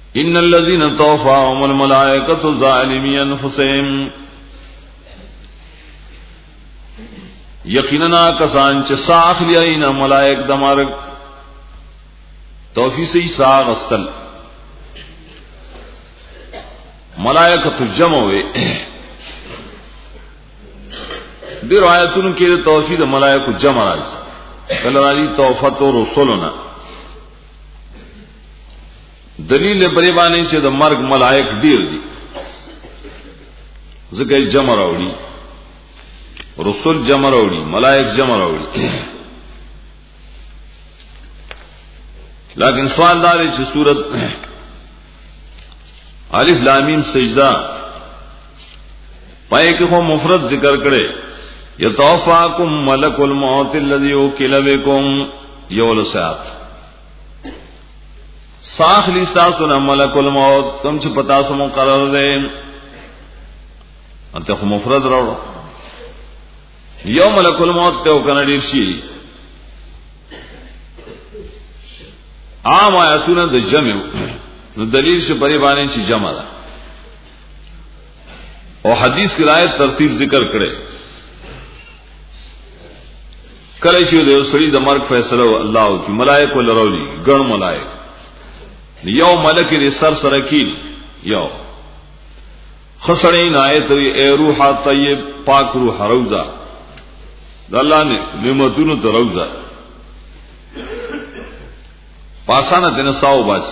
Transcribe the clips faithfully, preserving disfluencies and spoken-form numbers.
ان الذين توفاهم الملائکۃ ظالمی انفسهم یقینا کسان چې ساخ لیاینا ملائک د مرګ توفی سے ساغ استل ملائکۃ جمع وے دی روایتونو کې توفی د ملائکۃ جمع راځي کله راځي توفت رسولنا دلیل بری باندې چې د مرګ ملائک ډیر دي ځکه جمع راوړي رسول جمع راوړي ملائک جمع راوړي لیکن سوال دار چې سورۃ الف لام میم سجدہ پای کې خو مفرد ذکر کړي یتوفاکم ملک الموت الذی وکل بكم یول ساعت ساخ لستاسنا ملک الموت تم چې پتا سو مقرر ده انت خو مفرد راوړو یوم ملک الموت ته کنه ډیر شي عام آیاتونه د جمع نو دلیل شي پرې باندې چې جمع ده او حدیث کې آیت ترتیب ذکر کړي کله چې د سړي د مرګ فیصله الله کی ملائکه لرولي ګڼ ملائکه یو ملک دې سر سره کین یو خسرین آیت ای روح طیب پاک روح روزه د الله نه نعمتونو ته روزه پاسانه دنه ساو باسي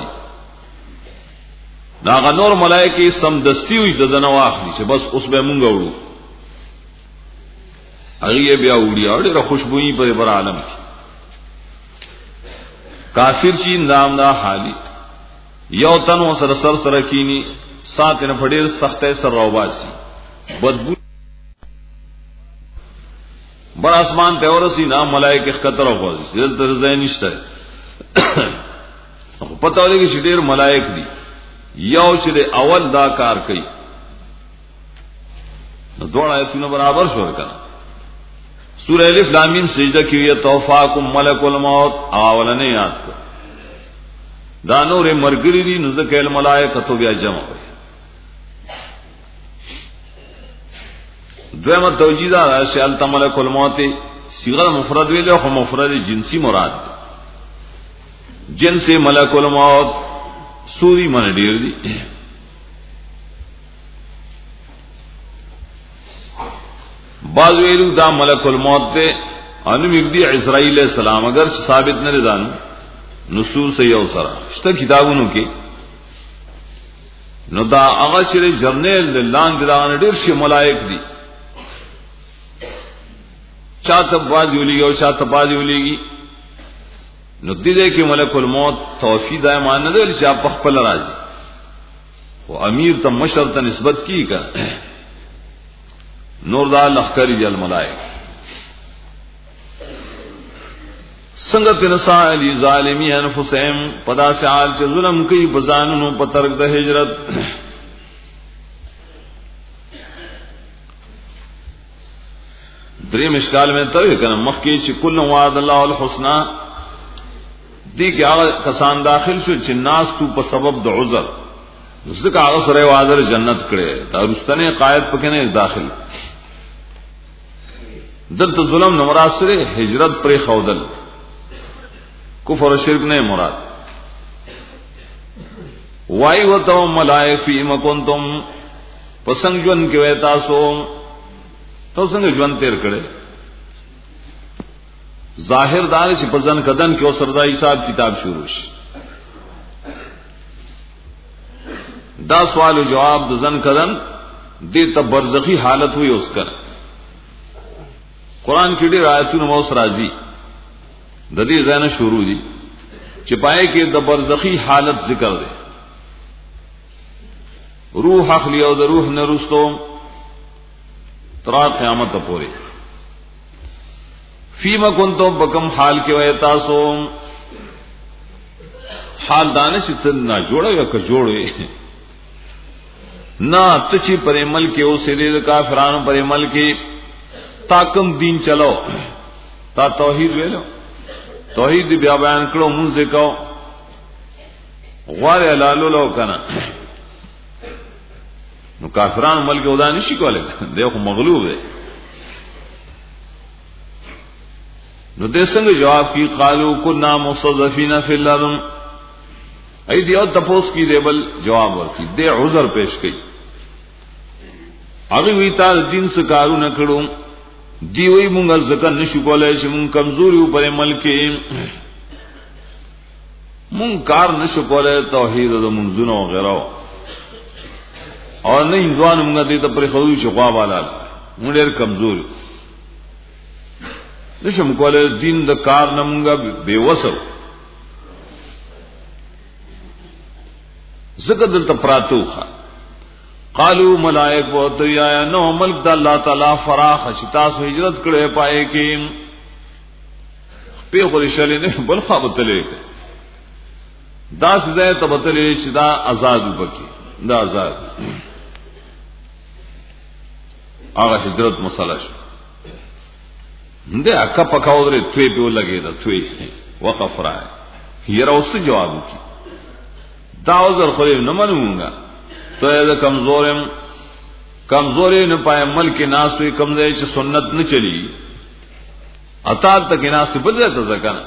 دا غنور ملائکه سم دستی وي د دنه واخلي چې بس اوس به مونږ وړو هغه بیا وړي او ډېر خوشبوئی په بر عالم کې کافر شي نام دا حالي یو تن سر سر سره کینی سات نه فډیر سخته سر راوباسي بدبو بر اسمان ته ورسي نام ملائکه خطر او غوځي دلته ځای نشته خو پته ولګي چې ډیر ملائک دي یو چې اول دا کار کوي نو دوه آیتونه برابر شو کنه سورہ الف لام میم سجدہ کې توفاکم ملک الموت اولنه یاد کو دا نور مرګری دي نو ځکه الملائکه تو بیا جمع وي دویمه توجیه دا چې التملک الموت صيغه مفرد ویل خو مفرد جنسی مراد دی جنس ملک الموت سوری من ډیر دي بعض ویلو دا ملک الموت ته انو مبدی اسرائیل علیہ السلام اگر ثابت نه دان نصوص یو سره شته کتابونو کې نو دا هغه چې جرنیل لاندې دا ډیر شي ملائک دي چاته باز ویلي او چاته باز ویلي نو دې کې ملک الموت توفید ایمان نه دی چې په خپل راځي او امیر ته مشر ته نسبت کی کا نور دا لخر دی الملائک څنګه تنسال ظالمی انفسهم پدا سال چې ظلم کوي بزانونو په ترک د هجرت درې مشکال میں ته کنه مخکې چې کله وعد الله الحسنا دي کې هغه کسان داخل شو چې ناس تو په سبب د عذر ځکه هغه سره وعده جنت کړي دا رستنه قائد پکې نه داخل دلته ظلم نو مراد سره هجرت پر خودل کفر و شرک نه مراد وای وته ملائک فی مکنتم پسنګ جون کې وې تاسو تاسو څنګه ژوند تیر کړي ظاهر دار چې پزن کدن کې او سردای صاحب کتاب شروع شي دا سوال او جواب د ځن کدن دې ته برزخی حالت وي اوس کړه قران کې ډېر آیاتونه مو سره راځي د دې ځنه شروع دي چې پای کې د برزخی حالت ذکر دی روح اخلی او د روح نه رستو تر قیامت پورې فیما کنتم بکم حال کې وای تاسو حال دانش ته نه جوړه یا که جوړه نه تچی پر عمل کې او سید کافرانو پر عمل کې تاکم دین چلو تا توحید ویلو توحید بیا بیان کړو مونږ وکاو غواره لالو لو کنه نو کافرانو ملک ودا نشي کوله دی خو مغلوب دی نو دې څنګه جواب کی قالو كنا مستضعفين في الارض ای دی او تپوس کی دی بل جواب ورکی دی عذر پیش کړي هغه وی تا دین څخه کارو نه کړو دی وی مونږ ځکه نشو کولای چې مونږ کمزوري په ملک مونږ کار نشو کولای توحید او منځونه او غیره او نه انځوان مونږ دې ته پر خو چې غوا والا مونږ ډېر کمزور نشم کولای دین د کار نه مونږه بے وسو زکه دلته پراتوخه قالو ملائک بہت یا نو ملک د الله تعالی فراخ چې تاسو هجرت کړې پائے کې په خوري شلې نه بل خابتلې دا سزا ته بتلې چې دا آزاد وبکي دا آزاد هغه هجرت مسله شو نده اکا پکاو درې توی په لګې دا توی وقف راي هیر اوس جواب کی دا عذر خو نه منونګه ته دا کمزورم کمزوري نه پای ملک ناس وي کمزوري چې سنت نه چلی اتا تک ناس بل ته ځکان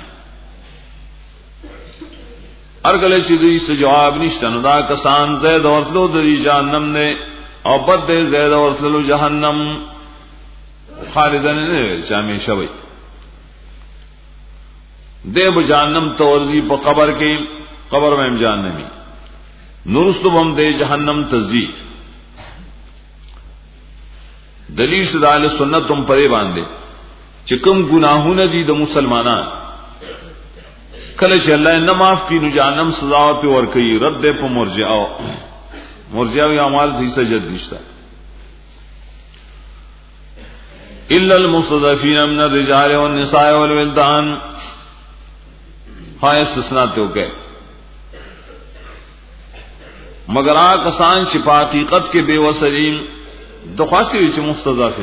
ارګل چې دوی څه جواب نشته نو دا کسان زید ورتلو د جهنم نه او بد زید ورتلو جهنم خالدن نه چامه شوی دیو جهنم تورزی په قبر کې قبر میں جهنمی نورستو هم دے جهنم تزی دلیل سدال سنت تم پرے باندې چې کوم گناهونه دي د مسلمانان کله چې الله نه معاف کینو جهنم سزا په ور کوي رد په مرجئه مرجئه یا اعمال دي سجد نشتا الا المستضعفين من الرجال والنساء والولدان ہاں استثناء تو کہ مگر آ کسان چې په حقیقت کې بے وسلیم د خاصی چې مستضعف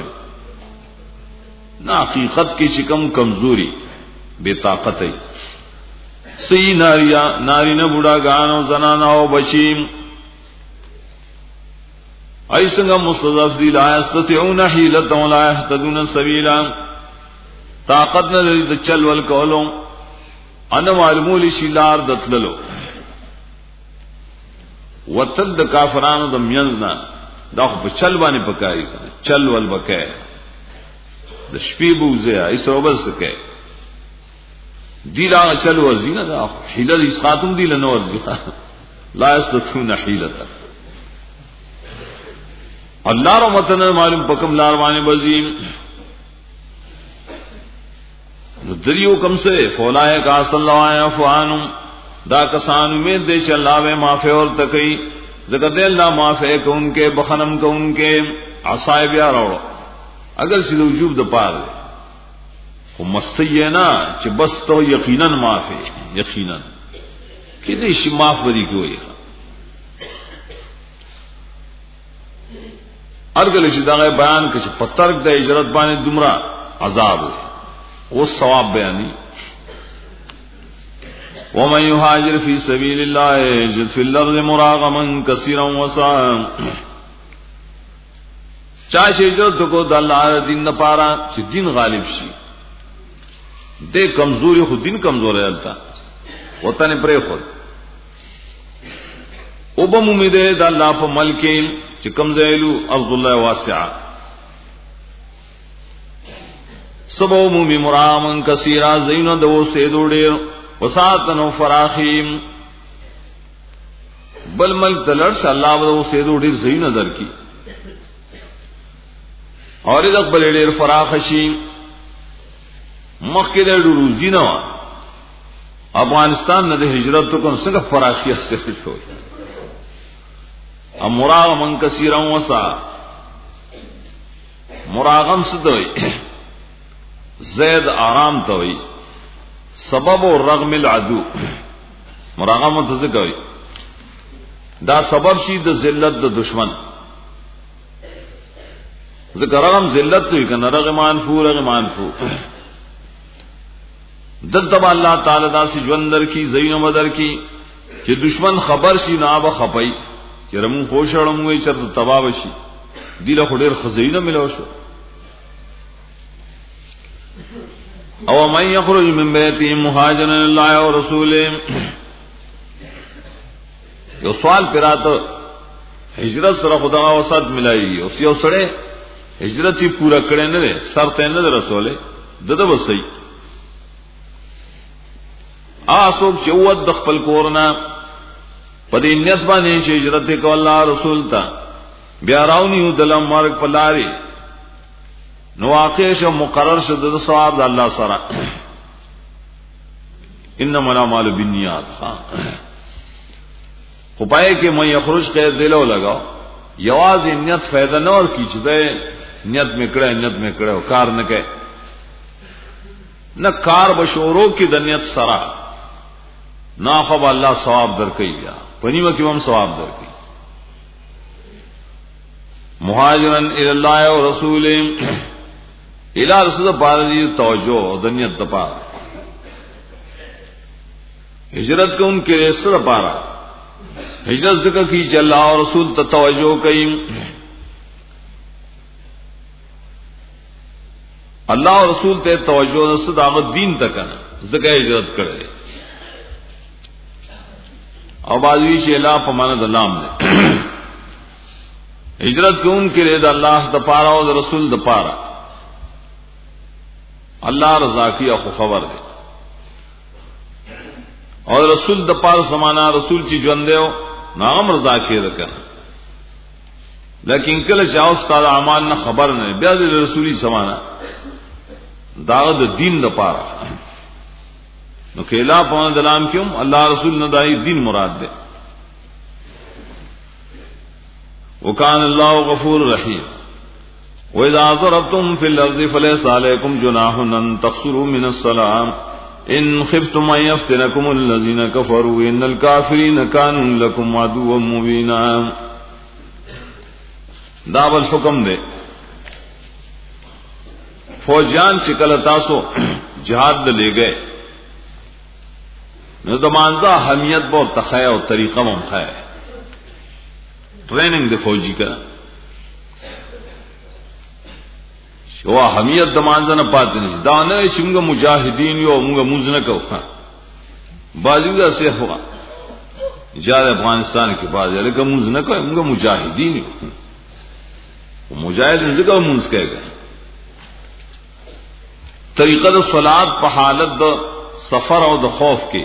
نه حقیقت کې چې کم کمزوري بے طاقت ای سی ناریا نارینه بوډاګانو زنانه او بچیم ایسنگا مستضعف دی لا یستطيعون حیلۃ ولا یهتدون سبیلا طاقت نه د چل ول کولو ان معلومول شي لار دتللو وتل د کافرانو د میاننا دا په چل باندې پکاري چل ول بکای د شپې بوزه ایسو بس کې دی لا چل ورزینه دا حیلۃ اسقاتم دی له نور لا یستطيعون حیلۃ اللہ رحمتنا معلوم پکم لار بانے بزیم دریو کم سے فولائے کا صلی اللہ علیہ فوانم دا کسان امید دے چ اللہ میں معافی اور تکئی زکر دے اللہ معافی کو ان کے بخنم کو ان کے عصائے بیا روڑو اگر سی وجوب د پار دے وہ مستی ہے نا چ بس تو یقینا معافی یقینا کہ دے شی معاف بری کوئی ارګل چې دا بیان کړي په ترک د هجرت باندې دومره عذاب او ثواب بیانې ومن يهاجر في سبيل الله يجد في الارض مراغما كثيرا وسعا چا چې هجرت کو د الله دین لپاره چې دین غالب شي د کمزوري خو دین کمزور هلتا وطن پرې خو او به امید د الله په ملک چې کم زیلو ارض الله واسعه سبو مومی مرامن کثیرا زینو دو سیدو ډیر وساتنو فراخیم بل ملک تلرش الله دو سیدو ډیر زینو درکی اور دغه بل ډیر فراخشی مخکې د روزی نه افغانستان نه د هجرت کوم څنګه فراخیت څه شوی مراغم کثیرا وسا مراغم سدوی زید آرام توی سبب رغم العدو مراغم تذکوی دا سبب شي د ذلت د دشمن ذکر رغم ذلت توی کنه رغمان فو رغمان فو دلته الله تعالی دا سی ژوندر کی زین مدر کی چې دشمن خبر شي نه به خپي چې رمو خوشړم وي چې تباہ شي دی له ډېر خزینه ملو شو. او من يخرج من بيته مهاجرا الى الله ورسوله یو سوال پراته هجرت سره خدا وسط ملایي او یو سره هجرت یې پورا کړي نه ده سر ته نه رسوله دغه وسي آسوک چې ود د خپل کورنا په دې نیت باندې چې هجرت کو الله رسول ته بیا راونیو د مرګ په لاري نو واقع شو مقرر شو د ثواب د الله سره انما الاعمال بالنیات. خو پای کې مې یخرج کې دلو لگاو یواز نیت فائدہ نه ور کی چې نیت میکړه نیت میکړه کار نه کوي نه کار بشورو کې د نیت سره نه خو الله ثواب درکې بیا پنیمه کې هم ثواب درکې. مهاجرن الی الله و رسوله الی رسول پاره توجه د نیت د پاره ہجرت کو ان کے رسل پارا ہجرت ذکر کی چې الله او رسول ته توجه کوي الله او رسول ته توجه نس داغه دین تک نه ذکر ہجرت کړي او بازوی چې الله په معنا د لام نه ہجرت کو ان کے رضا الله د پاره او رسول د پاره الله رضا کی او خبر ہے اور رسول د پاره سمانا رسول چې ژوند دیو نام رضا کې ده لیکن کله چې اوس تعالی اعمال نه خبر نه بیا د رسولي سمانا داغه د دین د پاره نو کله په دلام کېم الله رسول نه دای دین مراد ده. وکان الله غفور رحیم. واذا ضربتم في الارض فليس عليكم جناح ان تقصروا من الصلاه ان خفتم ان يفتنكم الذين كفروا ان الكافرين كانوا لكم عدوا مبينا. داول حکم دے فوجان چکل تاسو جہاد لے گئے نو دمانزا اہمیت بہت تخیا اور طریقہ ممخیا ٹریننگ دے فوجی کا شو اہمیت دمانزا نہ پاتے نہیں دانے شنگ مجاہدین یو منگا موزن کو باجو سے ہوا جاد افغانستان کے بعد لیکن موزن کو منگا مجاہدین یو مجاہد ذکر منز کہے گا طریقہ دا صلات پا حالت دا سفر او دا خوف کے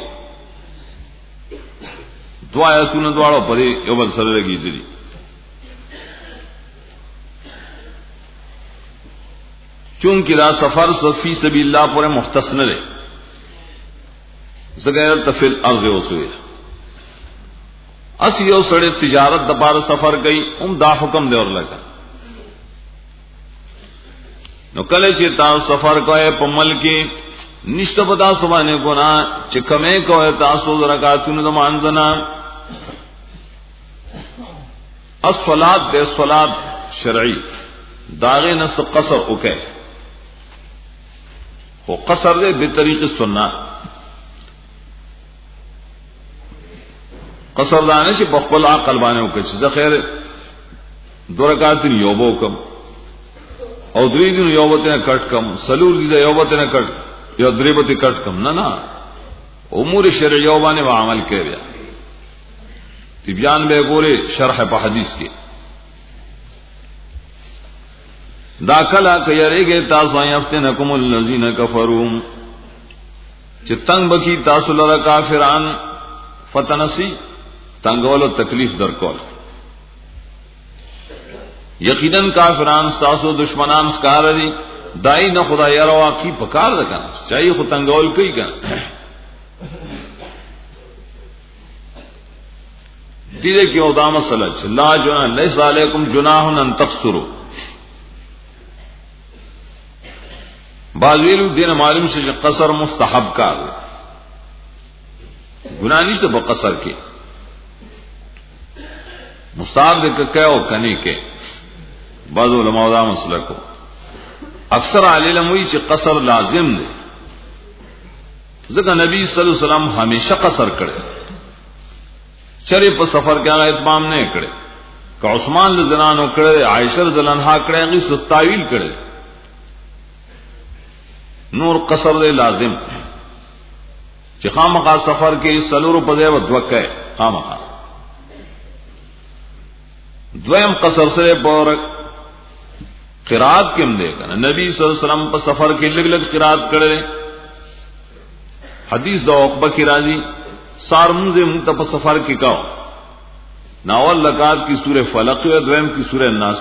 دو آیتون دوارو پڑے یو بل سر لگی دلی چونکہ دا سفر فی سبیل اللہ پورے مختص نہ رہے زغیر تفل ارض وسوئے اس یو سڑے تجارت دپار سفر گئی ام دا حکم دے اور لگا نو کله چې تاسو سفر کوئ په ملک کې نشته پتا سبحانه ګنا چې کمه کوئ تاسو رکعاتونو د مانځنا الصلات د صلات شرعي داغه نس قصر وکي او قصر دې به طریق سنت قصر دانه چې په خپل عقل باندې وکړي چې خیر دو رکعات یو بو کم او درې دین یو وته نه کټ کم سلور دې یو وته نه کټ یو درې وته کټ کم نه نه امور شرعیه باندې عمل کوي تبیان به ګوره شرح په حدیث کې دا کلا کيریږي تاسو یفتنکم الذین کفروا چې تنگ بکی تاسو لره کافران فتنسی تنگول او تکلیف درکول یقیناً کافران ساسو دشمنان ښکار دي دای نه خدای روا کی پکار ده کنه چاہیے خو تنگول کوي کنه دې کې او دا مسله چې لا جنا لیس علیکم جناح ان تقصروا بعضویلو دین معلوم شي چې قصر مستحب کار دی ګناه نشته په قصر کې مستحب دې کې او کني کې بعض علماء دا مسئلہ کو اکثر علم وی چې قصر لازم دی ځکه نبی صلی الله علیه وسلم همیشه قصر کړي چرې په سفر کې هغه اتمام نه کړي که عثمان لزنانو کړي عائشہ رضی کړي هغه ستاویل کړي نور قصر دے لازم چې خامخا سفر کې سلور په ځای ودوکه خامخا دویم قصر سره پور قرات کې هم دی کنه نبی صلی الله علیه وسلم په سفر کې لګ لګ قرات کړي حدیث دا عقبہ کی راضی سار منځ مونږ په سفر کې کاو ناول لقات کی سورہ فلق و دویم کی سورہ الناس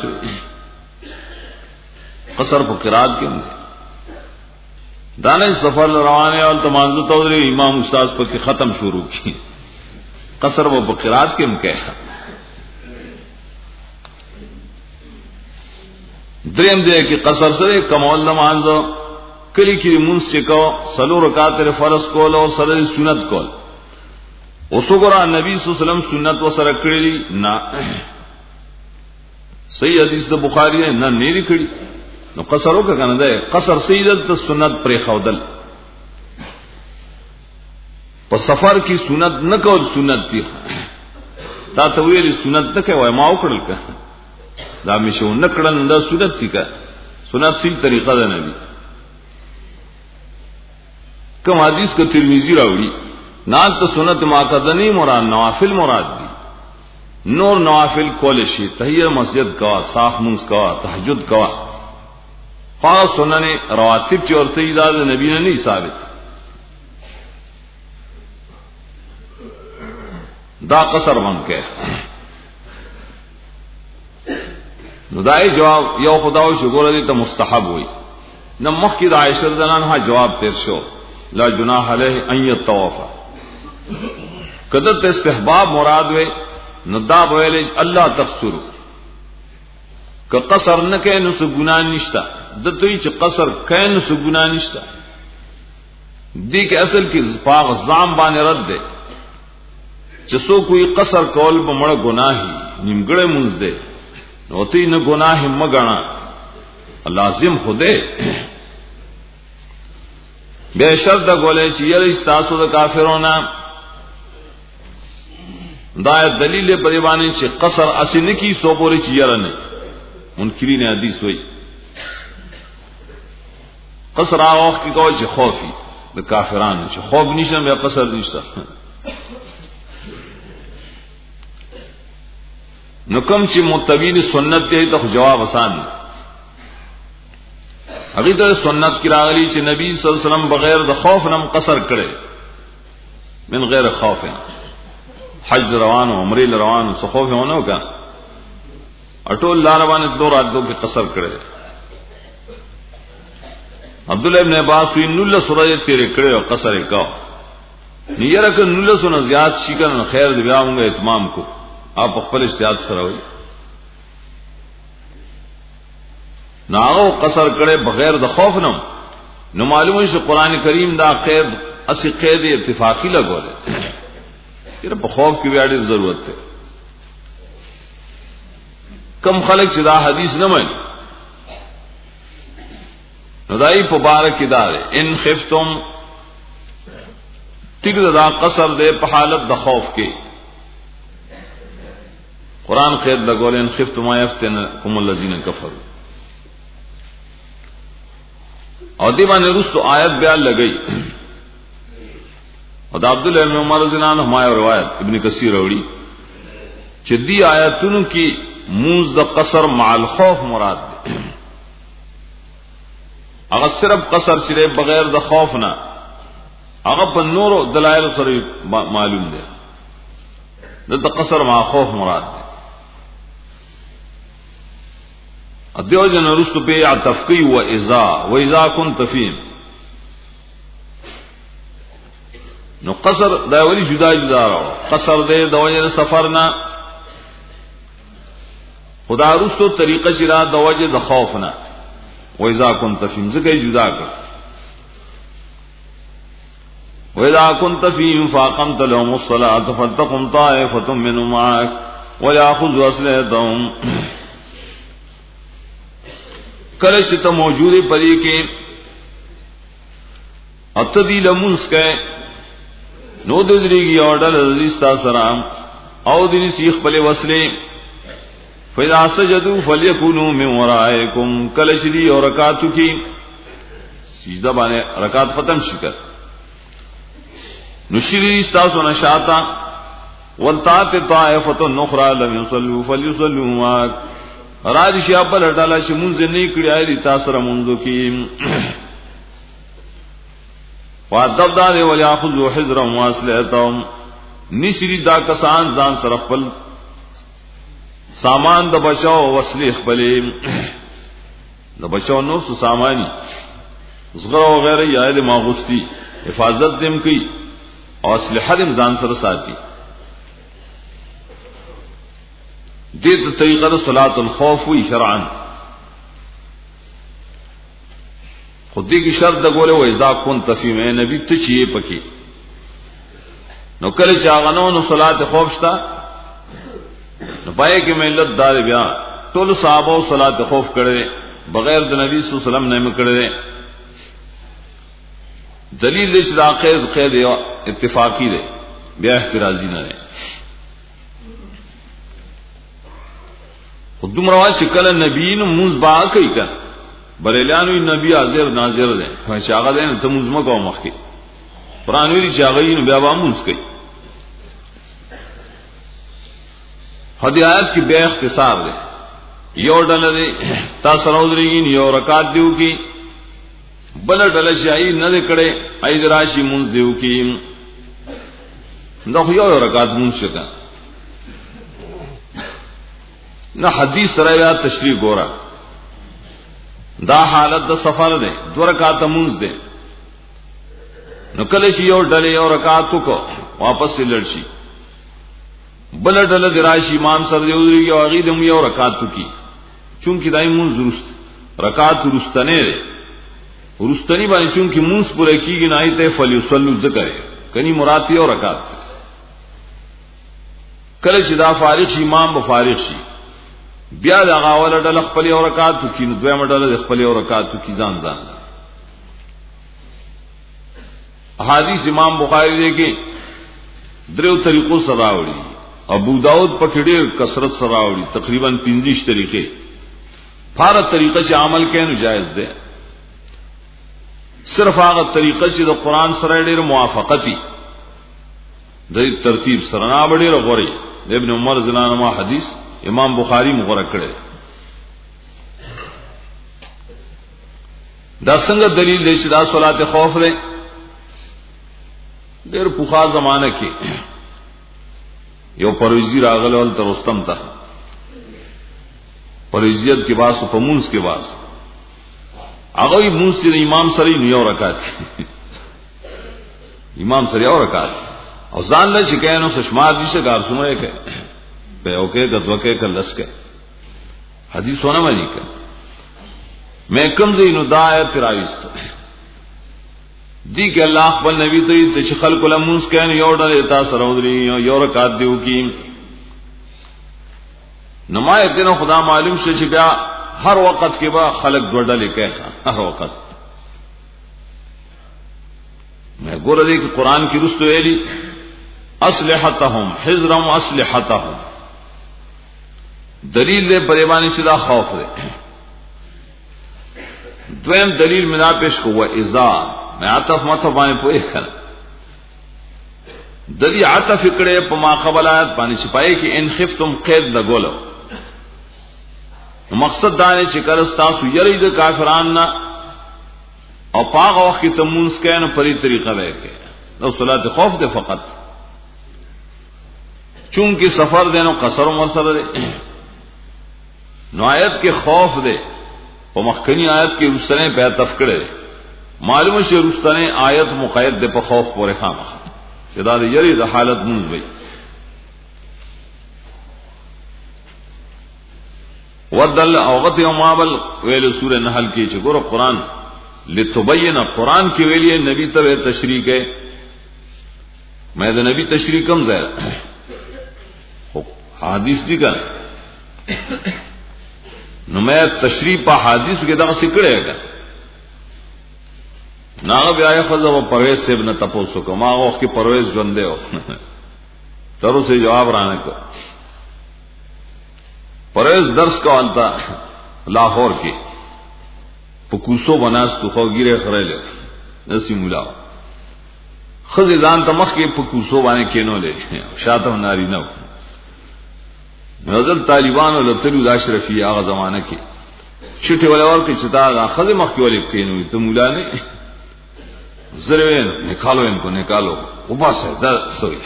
قصر په قرات کې هم دانے سفر روانے اور تمانزو تودری امام استاد پر کی ختم شروع کی قصر و بقرات کے مکہ دریم دے کہ قصر سے کمول نمانزو کلی کی منس چکو سلو رکاتر فرض کول اور سر سنت کول اسوگرا نبی صلی اللہ علیہ وسلم سنت و سر کڑی نا صحیح حدیث بخاری ہے نہ نیری کڑی نو قصرو کا کنه ده قصر سیدت سنت پر خودل په سفر کی سنت نه کول سنت دی تا ته ویل سنت نه کوي ما وکړل کا دا مشو نه کړل دا سنت دی کا سنت سی طریقه ده نبی کوم حدیث کو ترمذی راوړي نال ته سنت ماقدنی مراد نوافل مراد دی نور نوافل کول شي تحیه مسجد کا صاف منس کا تهجد کا خاص سنن رواتب چې ورته ایجاد نبی نه نه ثابت دا قصر باندې نو دای جواب یو خدای شکر دې ته مستحب وي نو مخکې د عائشہ رضی الله عنها جواب تیر شو لا جناح علیه ان یطوف کده ته استحباب مراد وي نو دا ویل الله تفسر که قصر نه کې نو څه ګناه نشته دته چې قصر کین سو ګنا نشته دې کې اصل کې پاغ ځام باندې رد ده چې سو کوئی قصر کول په مړه ګناهي نیمګړې مونږ ده نو ته نه ګناه مګنا لازم خوده به شرط د ګولې چې یې تاسو د کافرونو دا دلیل په دی باندې چې قصر اسنه کی سو پورې چیرې نه منکرین حدیث وایي قصر آغاق کی کوئی چه خوفی دا کافران چه خوف نیشتن بیا قصر نیشتن نکم چه متبین سنت تی تا جواب آسان دی حقیقت سنت کی راغلی چه نبی صلی اللہ علیہ وسلم بغیر دا خوف نم قصر کرے من غیر خوف حج روانو عمری روانو سو خوف ہونو کا اٹول لاروان دو راتوں کے قصر کرے عبداللہ ابن عباس وی نل سورہ تیرے کڑے اور قصر کا نیرہ کہ نل سو زیاد شکن خیر دی بیا ہوں گے اتمام کو آپ خپل اجتہاد سره وي ناغو قصر کڑے بغیر د خوف نم نو معلوم ہے کہ قرآن کریم دا قید اسی قید اتفاقی لگولے یہ په خوف کی ویاڑی ضرورت ہے کم خلق چې دا حدیث نه مانی نو دای په بار کې دا ان خفتم تیګ دا قصر دے په حالت د خوف کې قرآن قید لګول ان خفتم یفتنکم الذین کفروا او دی باندې رسو آیت بیان لګئی او د عبد الله بن عمر رضی الله عنه ما روایت ابن کثیر وروړي چې دی آیاتونو کې موز د قصر مع الخوف مراد دی اگر صرف قصر شری بغیر د خوف نه هغه په نورو دلایل سره معلوم دی د قصر مع خوف مراد دی ادیو جن رستو په تفقی و اذا و اذا كنت فيهم نو قصر دا ولی جدا جدا راو قصر دے د وجه سفر نه خدا رستو طریقه شرا د وجه د خوف نه و اذا كنت فيهم زګی جدا کړ و اذا كنت فيهم فاقمت لهم الصلاه فتقم طائفه منهم معك وياخذوا اسلحتهم کله چې ته موجوده پدې کې اتدی لمونس کې نو د دریږي اورډل رضیستا سلام او دین سیخ پلے وصلے فاذا سجدوا فليكونوا من ورائكم کلشری اور رکعاتو کی سجدہ باندې رکعات ختم شکر نشری استاسو نشاتا والتات طائفه اخرى لم يصلوا فليصلوا معك راج شابل ډاله چې مونږ نه کړی اې تاسو را مونږ کی وادب دا دی ولياخذوا حذرهم واصلتهم نشری دا کسان ځان سره خپل سامان د بچاو وسلې خپلې د بچاو نو څه سامانی زغره وغیرہ یا د ماغوستی حفاظت دیم کوي او اسلحه دیم ځان سره ساتي دې طریقه د صلات الخوف وی شرعا خودی کی شرط د ګوره و اذا كنت فی ما نبی ته چی پکې نو کله چې هغه نو صلات خوف شتا نو پای کې ملت دار بیا ټول صحابه صلات خوف کړي بغیر د نبی صلی الله علیه وسلم نه کړي دلیل دې چې دا قید قید اتفاقی دی بیا احترازی نه دی خود مروا چې کله نبی نو موږ با کوي کنه بریلیانو نبی حاضر ناظر دی چې هغه دې ته موږ مکو مخکي قرآن ویلي چې هغه یې بیا به موږ کوي هدایت کی بے اختصار دے یو ډله دې تاسو راوځرین یو رکعت دیو کی بل ډله شای نه کړي اې دراشي مونږ دیو کی نو یو رکعت مونږ شګه نو حدیث سره یا تشریح ګورا دا حالت د سفر ده دو رکعت مونږ دے نو کله چې یو ډله یو رکعت کو واپس لړشي بل ډله دراشي امام سره دیوري یو هغه دم یو رکعت کی چونکی دای مون درست رکعت رستنه ده رستنی باندې چونکی مونږ پوره کیږي نه ایته فلیصلوا ذکر کني مراد یو رکعت کله چې دا فارغ شي امام به فارغ شي بیا دا غاول ډله خپل یو رکعت کی نو دویم ډله خپل یو رکعت کی ځان ځان احادیث امام بخاری دی کې درو طریقو سره راوړي ابو داود پکې ډېر کثرت سره راوړي تقریبا پنځه طریقې فار طریقه چې عمل کین جائز ده صرف هغه طریقه چې د قران سره ډېر موافقتي د ترتیب سره نه ډېر غوري ابن عمر زنانه ما حدیث امام بخاری مغرق کړي دا څنګه دلیل دی چې دا صلات خوف ده ډېر پوخا زمانہ کې یو پرویزی راغله ول تر رستم ته پرویزیت کې واسو په مونږ کې واسو هغه یې مونږ چې امام سره یو رکعت امام سره یو رکعت او ځان له چې کینو سشمار دي څه کار سمره کې په اوکه غدو کې کلس کې حدیث ونه مانی کې مې کوم دې نو دایت راويست دی کہ اللہ خپل نبی ته چې خلق لمونس کین یو ډله تاسو راوړي یو رکعت دیو کی نمایت نو خدا معلوم شې چې بیا هر وخت کې با خلق ډوډل کوي هر وخت میں ګور دې چې قران کې رستو ویلي اصلحتهم حذرهم اصلحتهم دلیل دې پرې باندې چې دا خوف دی دویم دلیل منا پیش کوه اذا میں عطف مطف باندې پوهه کړ دلی عطف کړه په ما قبلات باندې چپای کې ان خفتم قید لګولو مقصد دا نه چې کله تاسو یری د کافرانو نه او پاغه وخت کې تمونس کین په دې طریقه وکړي نو صلات خوف ده فقط چونکه سفر دینو قصر مر سره ده نو آیت کې خوف ده په مخکنی آیت کې رسنه په عطف کړه معلومه شي رستنه آیت مقید ده په خوف پورې خامخ چې دا یری د حالت مونږ وي ودل اوغت یومابل ویل سورہ نحل کې چې ګور قرآن لتبین قرآن کې ویلې نبی ته تشریح ہے مې د نبی تشریح کم ځای حدیث دي کنه نو مې تشریح په حدیث کې دا څه کړی ناغه بیا خزو پرویز سے ابن تپوسو کو ما وخت کې پرویز ژوند دیو تر سے جواب رانے کو پریز درس کا آلتا لاہور کی پکوسو بناس تو خو گیرے خریلے نسی مولا خزی دان تمخ کے پکوسو بانے کینو لے شاتم ناری نو نظر طالبان و لطلو دا اشرفی آغا زمانہ کی چھٹے والے اور کی چھتا آغا خزی مخ کی والے کینو تو مولا نے ضرورین نکالو ان کو نکالو اوپاس ہے در سوئی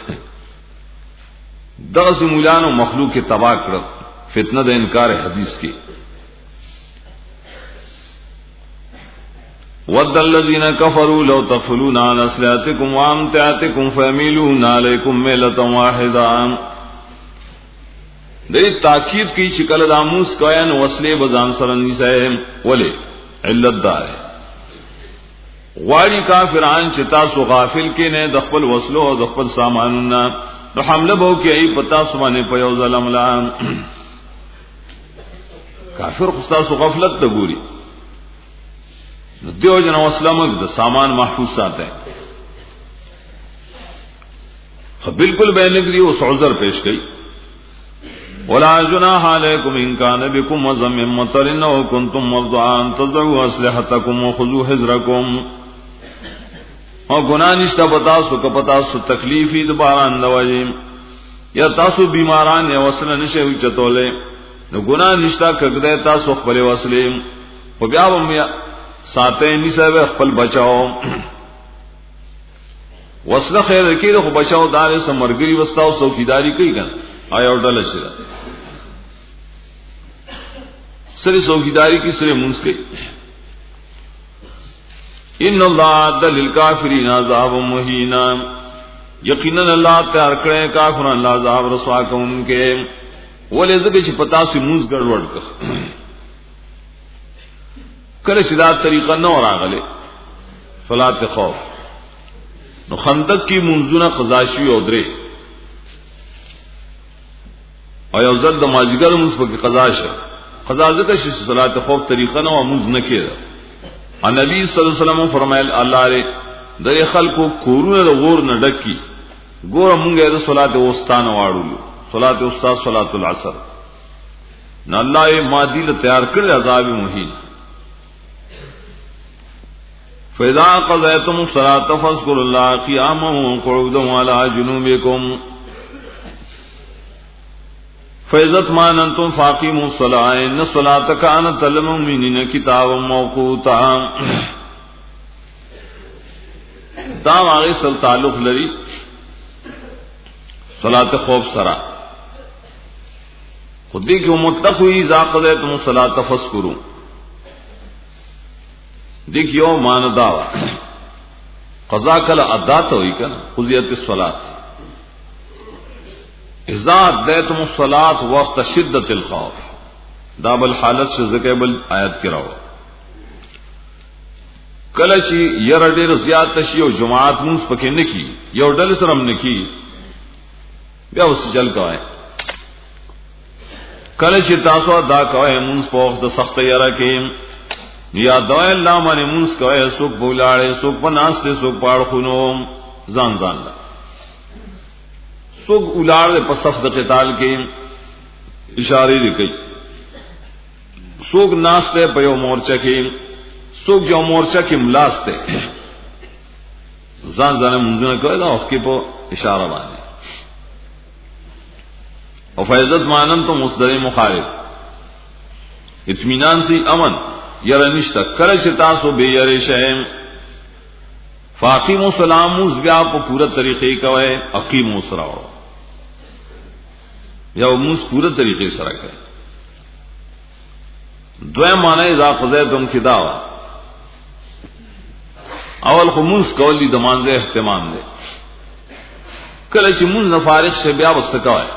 دغس مولانو مخلوق کے تباہ کر فتنہ دا انکار حدیث کی وَدَّ الَّذِينَ كَفَرُوا لَوْ تَغْفُلُونَ عَنْ أَسْلِحَتِكُمْ وَأَمْتِعَتِكُمْ فَيَمِيلُونَ عَلَيْكُمْ مِيلَةً وَاحِدَةً دې تاکید کی چکل داموس کوین وصلے بزان سرنی سے ولے علت دار غاری کافران چتا سو غافل کے نے دخل وصلو اور دخل ساماننا تو حملہ بہو کہ ای پتا سمانے پیو ظلم لا کافر خستا سو غفلت دگوری دیو جنا وسلم د سامان محفوظ ساتھ ہے بالکل بے نگری اس عذر پیش گئی ولا جناح علیکم ان کان بکم وزم من مطر او کنتم مرضى ان تضعوا اسلحتکم وخذوا حذرکم اور گناہ نشتا بتا سو کہ پتا سو تکلیفی د باران لوجی یا تاسو بیماران یا وصل نشه وی چتولے نو گناہ نشتا کګدے تاسو خپل وصلې او بیا هم ساته ني صاحب خپل بچاو وصله خیر کې خو بچاو دار سمرګری وستاو څوکیداری کوي کنه آیا ورډل شي سره څوکیداری کی سره مونږ کوي ان الله ذل للکافرین عذاب مهینا یقینا الله تیار کړی کافرانو الله عذاب رسوا کوونکې ولې زګی چې پتا سي مونږ ګډوډ کړ کله چې دا طریقه نو راغله صلات خوف نو خندق کی منځونه قضا شي او درې او یو ځل د ماجګر موږ په قضا شه قضا ځکه چې صلات خوف طریقه نو موږ نه کړه نبی صلی الله علیه وسلم فرمایل الله ری د خلکو کورونه غور نه ډکی ګور مونږه د صلات اوستانه واړو صلات استاد صلات العصر نه الله ما دي له تیار کړل عذاب مهین فاذا قضيتم الصلاه فاذكروا الله قياما وقعودا وعلى جنوبكم فاذا ماننتم فاقيموا الصلاه ان الصلاه كانت للمؤمنين كتابا موقوتا دا هغه سره تعلق لري صلات خوف سرا خودی کې مطلق وی اذا قضيتم الصلاه فاذكروا دیکھو مان دا قضا کل ادا تو ہوئی کنا قضیت الصلاۃ اذا ادیتم الصلاۃ وقت شدت الخوف دا بل حالت سے ذکر بل آیت کی راو کله چې ير ډېر زیات شي او جماعت موږ پکې نه کی یو ډل سره هم نه کی بیا اوس چل کوي کله چې تاسو دا کوي موږ په وخت سخت یره کې یا دوای الله باندې موږ کوي سوق بولاړې سوق پناسته سوق پاړ خونو ځان ځان لا سوق ولاړې په صف د قتال کې اشاره لري سوق ناسته په یو مورچه کې سوق جو مورچه کې ملاسته ځان ځان موږ کوي دا اوس کې په اشاره باندې او فیضت مانن تو مصدر مخالف اطمینان سی امن یره نشتا کله چې تاسو به یری شئ فاقیموا السلام بیا په پورا طریقې کوي اقیموا سراو یا موږ پورا طریقې سره کوي دوه معنی اذا قضیتم کدا اول خموس کولی د مانزه اهتمام دی کله چې موږ نه فارغ شه بیا وسکوي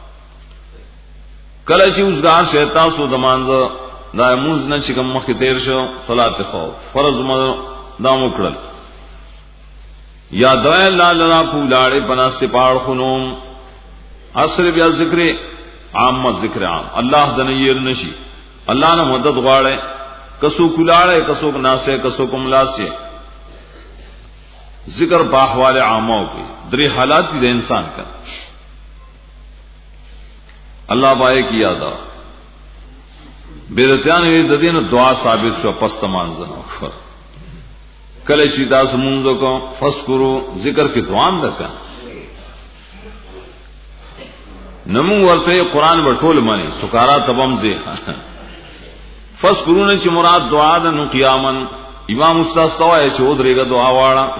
کله چې وزګار شیطان سو د مانزه دا موږ نه چې کوم مخکې تیر شو صلات خوف فرض مو دا وکړل یا دوی الله لرا پولاړې پناسته پاړ خونو اصل بیا ذکر عام ذکر عام الله د نیر نشي الله نه مدد غواړي کسو کولاړې کسو ناسه کسو کوم لاسه ذکر په احوال عامو کې درې حالات دي د انسان کا الله پای کیا دا بیرتیان وی د دین دعا ثابت شو پس تمانځنه کله چې تاسو مونږ کو فذكروا ذکر کې دوام وکړه نمو ورته قران ورټول مانی سکارا تبم زی فذكرون چې مراد دعا د نو قیامن امام استاد سوای چې ودرېګه دعا واړه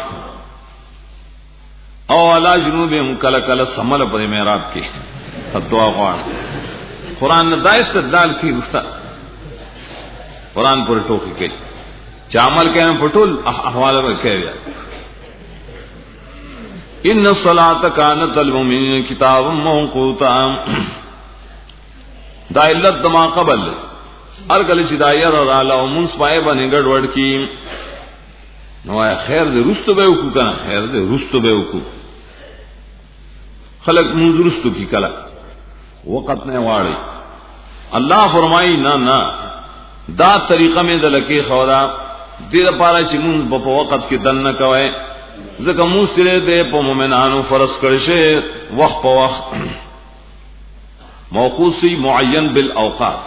او علا جنوبهم کله کله سمل په میراب کې دعا غواړه قران نه دایست دال کی رستا قران پر ټوکی کوي چې عمل کوي پټول احوال به کوي ان الصلاه كانت للمؤمنين كتابا موقوتا دا علت دما قبل ار کله چې دایر را له مونږ پای باندې ګډ وډ کی نو خیر دې رستو به وکړه کنه خیر دې رستو به وکړه خلق مونږ رستو کی کلا وقت نه واړی الله فرمایي نه نه دا طریقه مې دلکه خورا دې لپاره چې مونږ په وخت کې دل نه کوي ځکه مو سره دې په مؤمنانو فرض کړی شي وخت په وخت موقوسی معین بالاوقات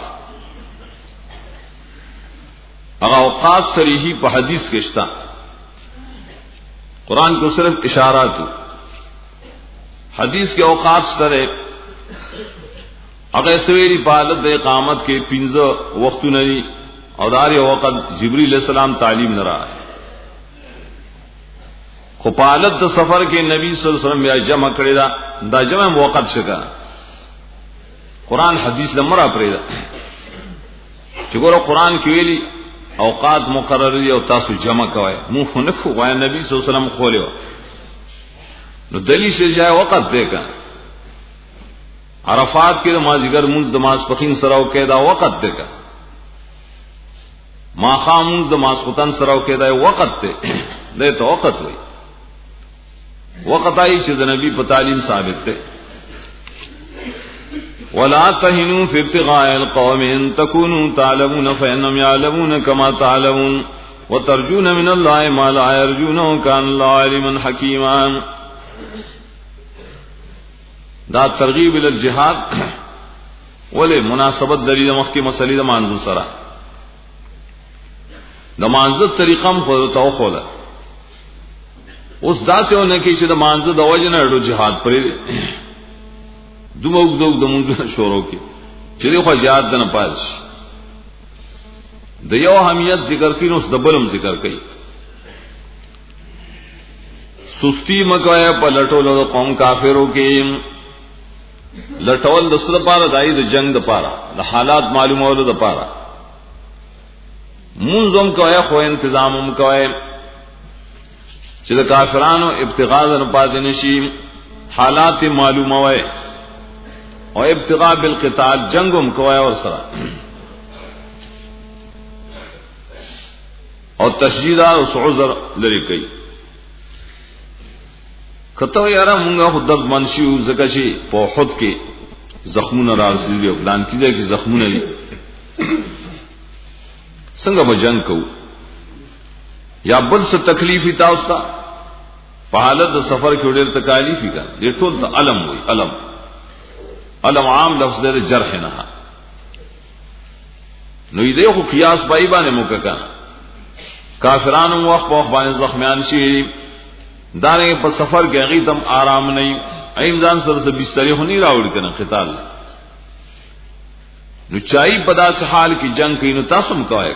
هغه اوقات صریحي په حدیث کې شته قران کو صرف اشارات حدیث کے اوقات سره هغه سویری په حالت د اقامت کې پنځه وختونه دي او داري وخت جبرئیل علیہ السلام تعلیم نه راځي خو په حالت د سفر کې نبی صلی الله علیه وسلم بیا جمع کړی دا دا جمع وخت شګه قران حدیث لمرا پرې دا چې ګوره قران کې ویلي اوقات مقرر دي او تاسو جمع کوئ مو نه خو وای نبی صلی الله علیه وسلم خولیو نو دلی سے جائے وقت دے گا عرفات کے مازیگر منز دماز پخین سراو قیدا وقت دے گا ماخام منز دماز خطن سراو قیدا وقت دے دے تو وقت ہوئی وقت آئی چیز نبی پا تعلیم ثابت دے وَلَا تَهِنُوا فِي ابْتِغَاءِ الْقَوْمِ إِن تَكُونُوا تَعْلَمُونَ فَإِنَّهُمْ يَعْلَمُونَ كَمَا تَعْلَمُونَ وَتَرْجُونَ مِنَ اللَّهِ مَا لَا يَرْجُونَ وَكَانَ اللَّهُ عَلِيمًا حَكِيمًا دا ترغیب ال الجهاد ولې مناسبت دلیل مخکې مسلې د مانزه سره د مانزه طریقه هم خو ته خوله اوس دا څه ونه کې چې د مانزه د وجنه ډو جهاد پرې دومره دوم د مونږ شروع کې چې خو جهاد نه پاش د یو اهمیت ذکر کین اوس د بلم ذکر کړي سستی مکوای په لټولو د قوم کافرو کې لټول د سره پاره دای د جنگ د پاره د حالات معلومولو د پاره منظم کوي خو تنظیم هم کوي چې د کافرانو ابتغاء نه پاتې نشي حالات معلوموي او ابتغاء بالقتال جنگ هم کوي اور سره او تشدید او عذر لري کوي کته یاره مونږه خود درد منشیو زکه چې په خود کې زخمونه راځي او پلان کیږي چې زخمونه دي څنګه به جنگ کوو یا بل څه تکلیفي تاسو په حالت د سفر کې ډېر تکالیفي کا دې ټول ته علم وي علم علم عام لفظ د جرح نه نو دې خو قیاس پای باندې موکا کافرانو وخت په باندې زخمیان شي دارنګ په سفر کې هغه تم آرام نه ایم ځان سره د بسترې خو نه راوړي کنه قتال نو چای په داسې حال کې جنگ کوي نو تاسو مکوای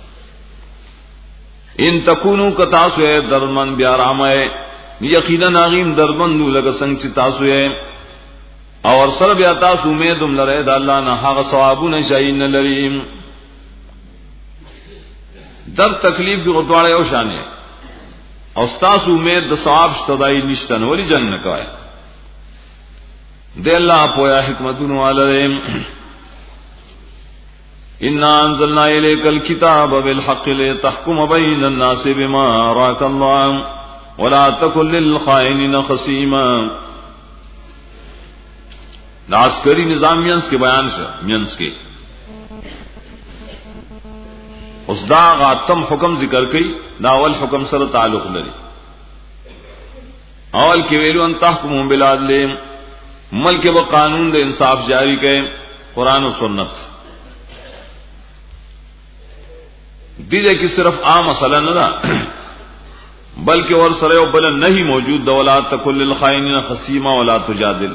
ان تکونو ک تاسو درمن بیا آرامه یقینا ناغیم درمن نو لګ څنګه چې تاسو یې او سره بیا تاسو امیدوم لره د الله نه هغه ثوابونه شي نه لري در تکلیف کې غواړی او شانه او تاسو امید د ثواب شتدای نشته نو لري جنت کوي د الله په حکمتونو علیم ان انزلنا الیک الکتاب بالحق لتحکم بین الناس بما اراك الله ولا تكن للخائنین خصیما دا عسکری نظام مینس کې بیان شو مینس کې اوس دا غاتم حکم ذکر کړي دا اول حکم سره تعلق لري اول کې ویلو ان تحکموا بالعدل ملک و قانون د انصاف جاری کئ قرآن و سنت دیدے کہ صرف عام مسئلہ نہ دا بلکہ اور سرے و بل نہیں موجود ولا تکل للخائنین خصیما ولا تجادل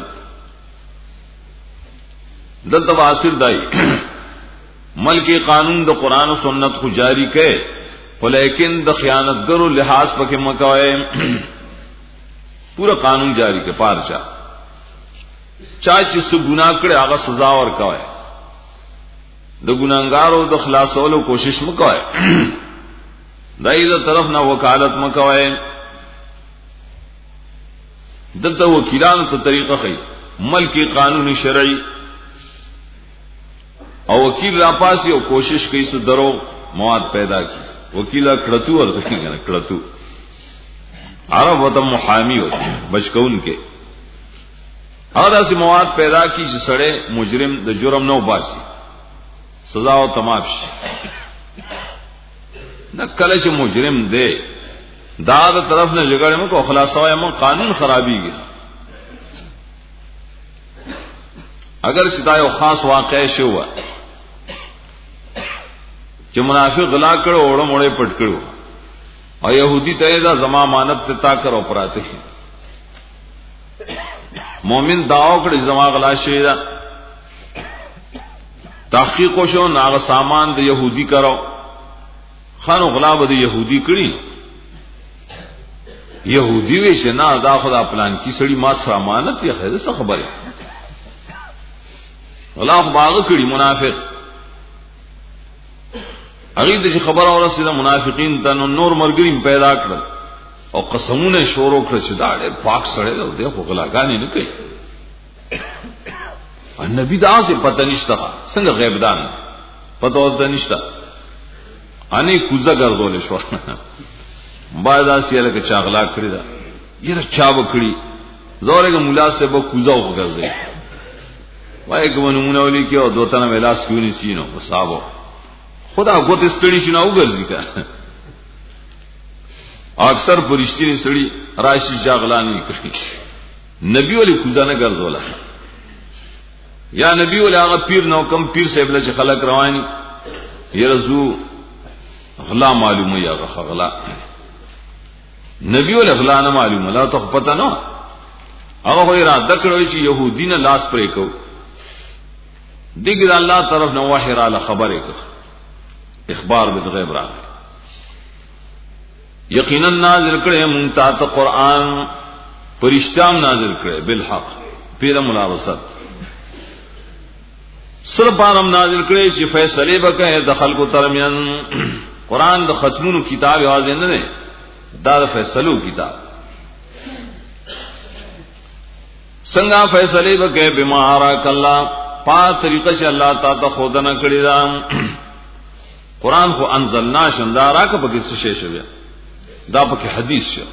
دلتا واصل دائی ملک قانون دا قرآن و سنت کو جاری کئ لیکن د خیانت گرو لحاظ پکے مکوئے پورا قانون جاری کے پارچا چاہے چیز سے گناہ کرے آغا سزا اور کوئے د گناہگارو د خلاصولو کوشش مکوئے دائی دا طرف نہ وکالت مکوئے دلتا وکیلان تو طریقہ خی ملکی قانون شرعی او وکیل راپاسی او کوشش کئی سو درو مواد پیدا کی وکیلا کڑتو اور کہیں گے نا کڑتو عرب وطن محامی ہوتے ہیں بچکون کے اور ایسی مواد پیدا کی جس سڑے مجرم دا جرم نو باسی سزا و تماش نہ کلش مجرم دے داد طرف نے جگڑے میں کو خلاصہ میں قانون خرابی گیا اگر شتائے خاص واقع سے ہوا کہ منافق غلا کرو اوڑو موڑے پٹ کرو اور یہودی تیزا زما مانت تتا کرو پراتے ہیں مومن دعو کر زما غلا شیدہ تحقیق شو ناغ سامان دا یہودی کرو خانو غلا با دا یہودی کری یہودی ویشے نا دا خدا پلان کی سڑی ما سامانت یا خیر سا خبر ہے غلا باغ کری منافق اگی دش خبر اور سیدہ منافقین تن نور مرگریم پیدا کرل اور قسمون شورو کر چداڑے پاک سڑے دو دیکھو غلاگانی نہ کئی نبی دا سے پتہ نشتا سنگ غیب دان پتہ ہوتا نشتا انی کوزا گردولے شو بعد اسی الک چاغلا کړی دا یره چا وکړي زورګه مولا سے به کوزا وګرځي وای کوم نمونه ولي کې او دوتنه ولاس کیونی سینو وصابو خدا غوت استړي شنو وګرځي کا اکثر پرشتي سړي راشي چاغلانی کوي نبی ولی کوزا نه ګرځولا یا نبی ولی هغه پیر نو کم پیر صاحب له خلق رواني یرزو غلا معلومه یا غلا نبی ول غلا نه معلومه لا تو پتہ نو هغه اراده کړو چې يهودي نه لاس پرې کو دغه الله طرف نو وحی را له خبره کو اخبار بالغیب را یقینا نازل کړي مونږ ته قرآن فرشتام نازل کړي بالحق پیر ملاوست سرپانم نازل کړي چې فیصله وکړي د خلکو ترمن قرآن د ختمونو کتاب واضح نه ده دا فیصلو کتاب څنګه فیصله وکړي بما اراک الله پا طریقه چې الله تعالی خود نه کړی دا قرآن خو انزلنا شندارا کا پکې څه شی شوی دا پکې حدیث شو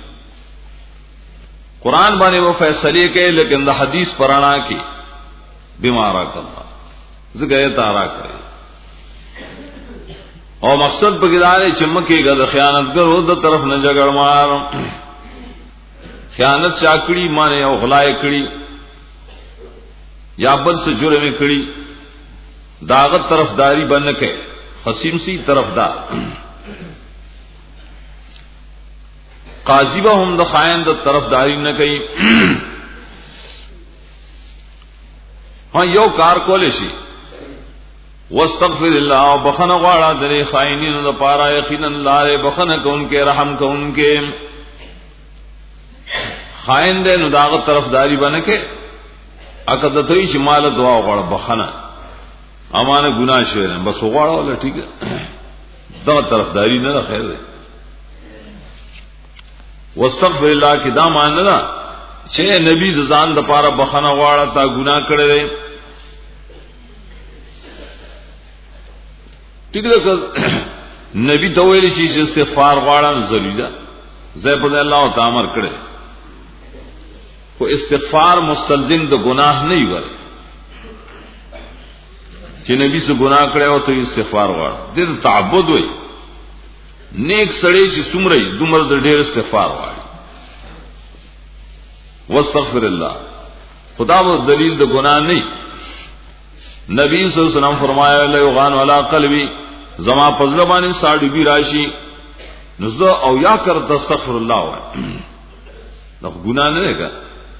قرآن باندې وہ فیصله کوي لیکن دا حدیث پرانا کی بما اراک الله زګه تارا کوي او مقصد بګدارې چې مکه غد خیانتګر د طرف نه جګړ مار خیانت چاکړي مانه او غلای کړي یا بل څه جرم کړي داغه طرفداري بنه کوي خصیم سی طرفدار قاضی به هم د خائن د طرفداري نه کوي ها یو کار کول شي واستغفر الله بخنه غواړه د خائنینو لپاره یقینا الله بخنه کوونکې رحم کوونکې خائن دې نو داغه طرفداري باندې کې اګه د دوی چې مال دعا غواړه بخنه امانه ګناه شوی نه بس غواړه ولا ٹھیک دا طرفداري نه خیر ده واستغفر الله کې دا معنی نه چې نبی د ځان د لپاره بخنه غواړه تا ګناه کړی ٹھیک ده نبی ته ویل شي چې استغفار غواړم ضروري ده زه په الله تعالی امر کړی خو استغفار مستلزم د گناہ نه وي چې نبی سے گناہ کړی او ته استغفار غواړي د تعبد وي نیک سړی چې څومره دومره د ډېر استغفار غواړي واستغفر الله خدا وہ دلیل د گناہ نہیں. نبی صلی اللہ علیہ وسلم فرمایا لا یغان ولا قلبی زما پزلبانی ساڑی بھی راشی نزو او یا کر استغفر اللہ وای نو گناہ نہیں ہے.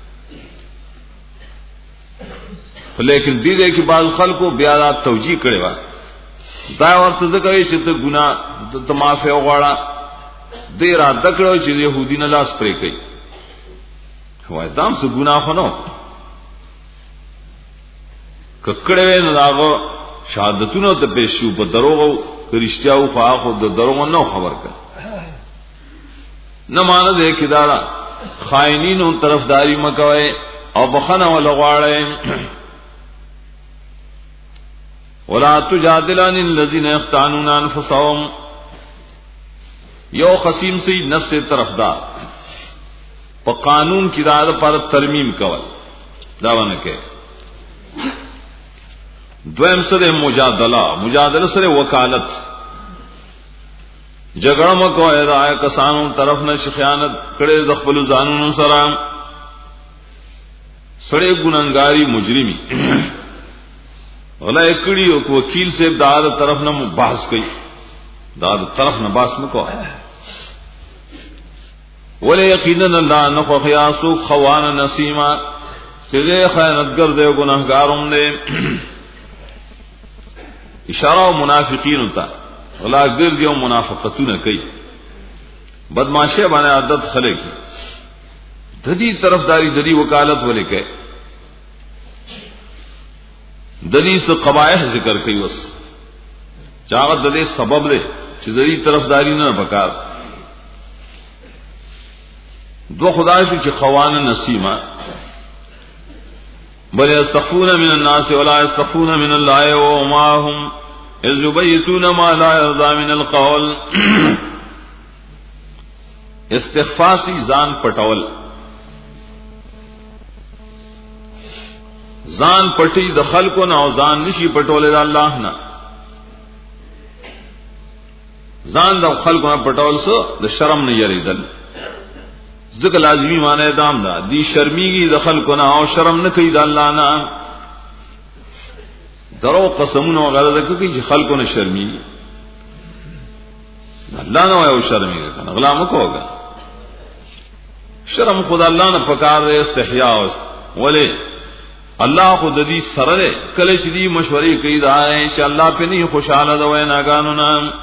لیکن دې دې کې بعض خلکو بیا دا توجیه کړي وا دا ورته ځکه چې ته ګناه ته معافي وغواړه دې را دکړو چې يهودي نه لاس پرې کوي وای دام څه ګناه خنو ککړې نه داغو شهادتونو ته پېښو په دروغو کرشتیاو خواخو د دروغو نو خبر کړ نه مان دې کې دا خائنینو طرفداري مکوي او بخنه ولغواړي. ولا تجادل عن الذين يختانون انفسهم یو خصیم سی نفس طرفدار په قانون کې دا پر ترمیم کول دا ونه کې. دویم سره مجادله مجادله سره وکالت جګړه مکو اې کسانو طرف نه خیانت کړي د خپل ځانونو سره سړی ګناګاری مجرمي ولا کړي او وکیل سے دار طرف نه بحث کوي دار طرف نه بحث مکو ولا یقینا الله نه خو خیاسو خوان نسیما چې خیانتګر دی ګناهګاروم دی. اشاره منافقین ته ولا ګر دی منافقتونه کوي بدمعشه باندې عادت خلک د دې طرفداري د دې وکالت ولې کوي د دې څه قبایح ذکر کوي وس چاغه د دې سبب دی چې د دې طرفداري نه پکار دو خدای چې خوان نسیمه بل یستخفون من الناس ولا یستخفون من الله وما هم اذ یبیتون ما لا یرضى من القول. استخفاسی ځان پټول ځان پټي د خلکو نه او ځان نشي پټولې د الله نه ځان د خلکو نه پټول سو د شرم نه یریدل ځکه لازمی معنی دام دا دی شرمېږي د خلکو نه او شرم نه کوي د الله نه درو قسمونه وغیرہ کوي چې خلکو نه شرمېږي الله نه وایو شرمېږي کنه غلا مکوګه شرم خدای الله نه پکار دی استحیا ولې الله خود دې سره کله چې دې مشورې کوي دا چې الله په نه خوشاله ده وای ناګانو نه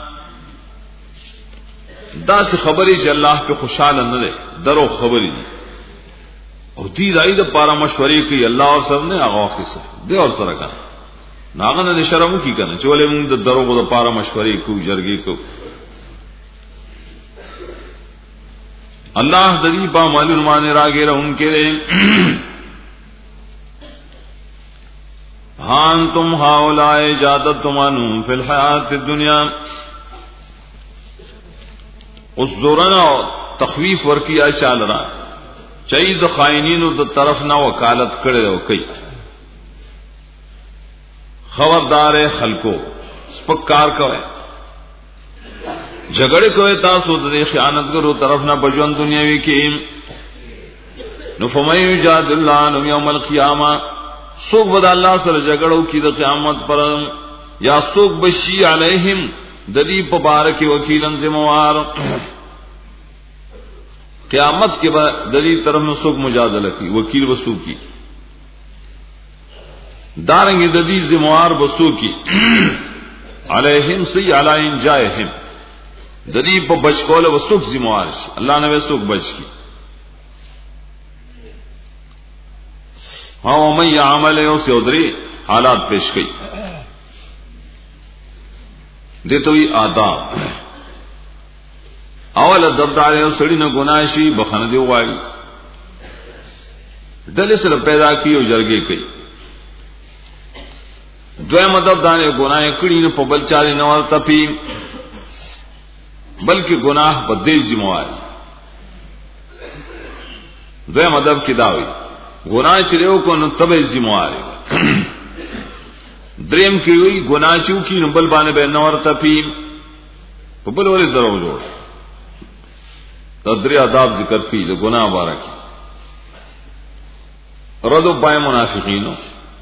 دا څه خبرې چې الله په خوشاله نه ده درو خبرې دي او دې راي د پاره مشورې کوي الله او سره نه هغه کیسه دې اور سره کنه ناغه نه شرم کی کنه چې ولې موږ د درو د پاره مشورې کوو جرګې کوو. الله د دې په معلوم معنی راګره انکه ہاں تم ہاؤلائے جادت تمانو فی الحیات الدنیا اس زورنا تخویف ورکیا چال رہا چاہید خائنینو د طرف نہ وکالت کرے ہو کئی خبردار خلکو سپکار کوئے جھگڑے کوئے تاسو د خیانت کرو طرف نہ بجون دنیاوی کی نفمی یجاد اللہ عنہم یوم القیامہ سوک بد اللہ سر جگڑوں کی دا قیامت پر یا سوک بشی علیہم دلی پبارک وکیلن ذموار قیامت کے بعد دلی طرف میں سوک مجادلہ کی وکیل وسو کی دارنگی دلی ذموار وسو کی علیہم سی علیہم جائہم دلی پا بچکول وسوک ذموار اللہ نے وسوک بچ کی ہاں میں یہ عمل ہے اسے ادھری حالات پیش گئی دیتو ہی آداب اول ادب دارے سڑی نہ گناشی بخن دیو وائی دل سے پیدا کی او جرگے کئی دویم ادب دارے گناہ کڑی نہ پبل چارے نوال تپی بلکہ گناہ بدیش ذمہ دویم ادب کی دعوی گناہ چریو کو نو تبع ذمہ دریم کی ہوئی گناہ چو کی نو بل بانے بے نور تپی بل والے درو جوڑ تدری آداب ذکر کی تو گناہ بارہ کی ردو پائے منافقینوں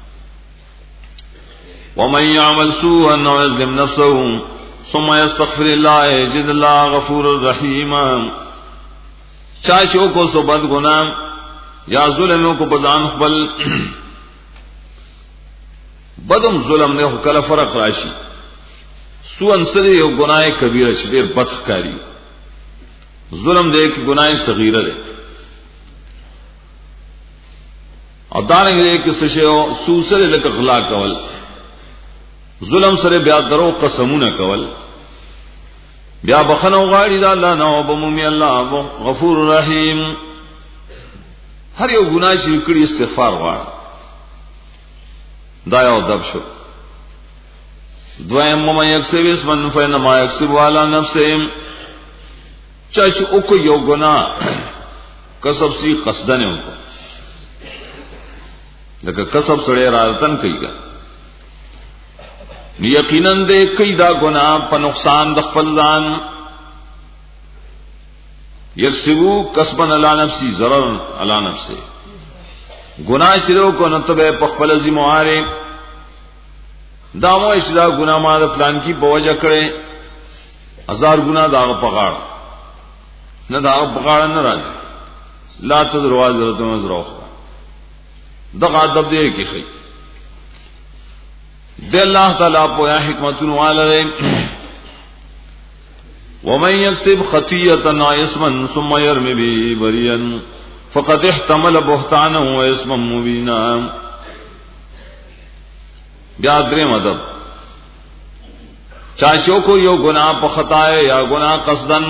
ومن يعمل سوءا او يظلم نفسه ثم يستغفر الله يجد الله غفورا رحيما چاچو کو سو بد گناہ یا ظلموں کو بزان خپل بدم ظلم نے کله فرق راشي سو انسری یو گناہ کبیرہ چې ډیر بدخکاری ظلم دې کې گناہ صغیرہ ده او دانګ دې کې څه شی سو سره لکه غلا کول ظلم سره بیا درو قسمونه کول بیا بخنو غاړي دا الله نو بمومي الله غفور رحیم هر یو ګناه چې کړی استغفار غواړي دا یو دب شو دویم مم یکسب اسمن فینما یکسب علی نفسه چاچ او کو یو ګناه کسب سی قصدن نه وکړه لکه کسب سره راتن کوي یقیناً دے کئی دا گناہ پا نقصان د خپل ځان یکسبو کسبا علی نفسی ضرر علی نفسی گناہ چرو کو نتبه په خپل ذمہواری دامو اشدا گناہ ما د پلان کی بوجه کړي هزار گناہ دا پغاړ نه دا پغاړ نه راځي لا تدروا ضرورت مزروخ دغه ادب دې کې خي دے اللہ تعالیٰ پویا حکمتن والے ومن یکسب خطیئتا اسما ثم یرمی بی بریا فقد احتمل بہتانا و اسما مبینا بیادر مدب چاچو کو یو گناہ پا خطائے یا گناہ قصدن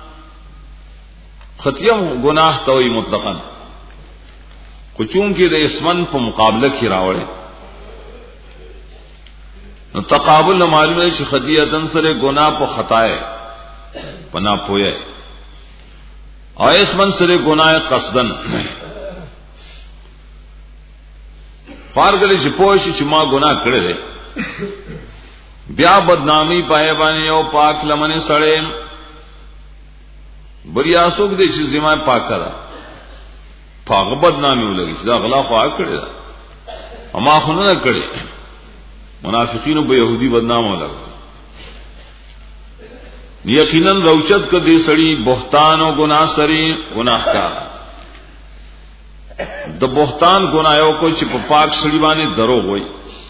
خطیہ گناہ توئی مطلقا کچونکہ دے اسمن پا مقابلہ کی راوڑے تقابل معلوم ہے کہ خطیئتن سرے گناہ پا خطائے پنا پوئے اور اس من سرے گناہ قصدن فارگلی چی پوشی چی ما گناہ کرے دے بیا بدنامی پائے بانی او پاک لمن سڑے بریا سوک دے چی زمائے پاک کرا پاک بدنامی ہو لگی چی دا غلا خواہ کرے دا اما خونو نہ کرے منافقین به یہودی بدنام ہو لگا یقیناً روچت کا دے سڑی بہتان و گناہ سری گناہ کا د بہتان گناہوں کو چپ پاک سڑی بانے درو ہوئی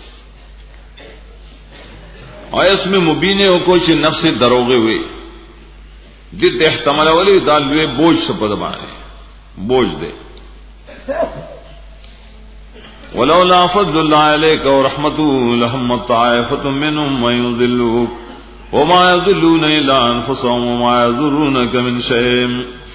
اور اس میں مبینے ہو کو چھ نفس دروغے ہوئے جد احتمال والی دالوے بوجھ سپد بانے بوجھ دے ولولا فضل الله عليك ورحمته لهم طائفة منهم من يضلوك وما يضلون إلا أنفسهم وما يضرونك من شيء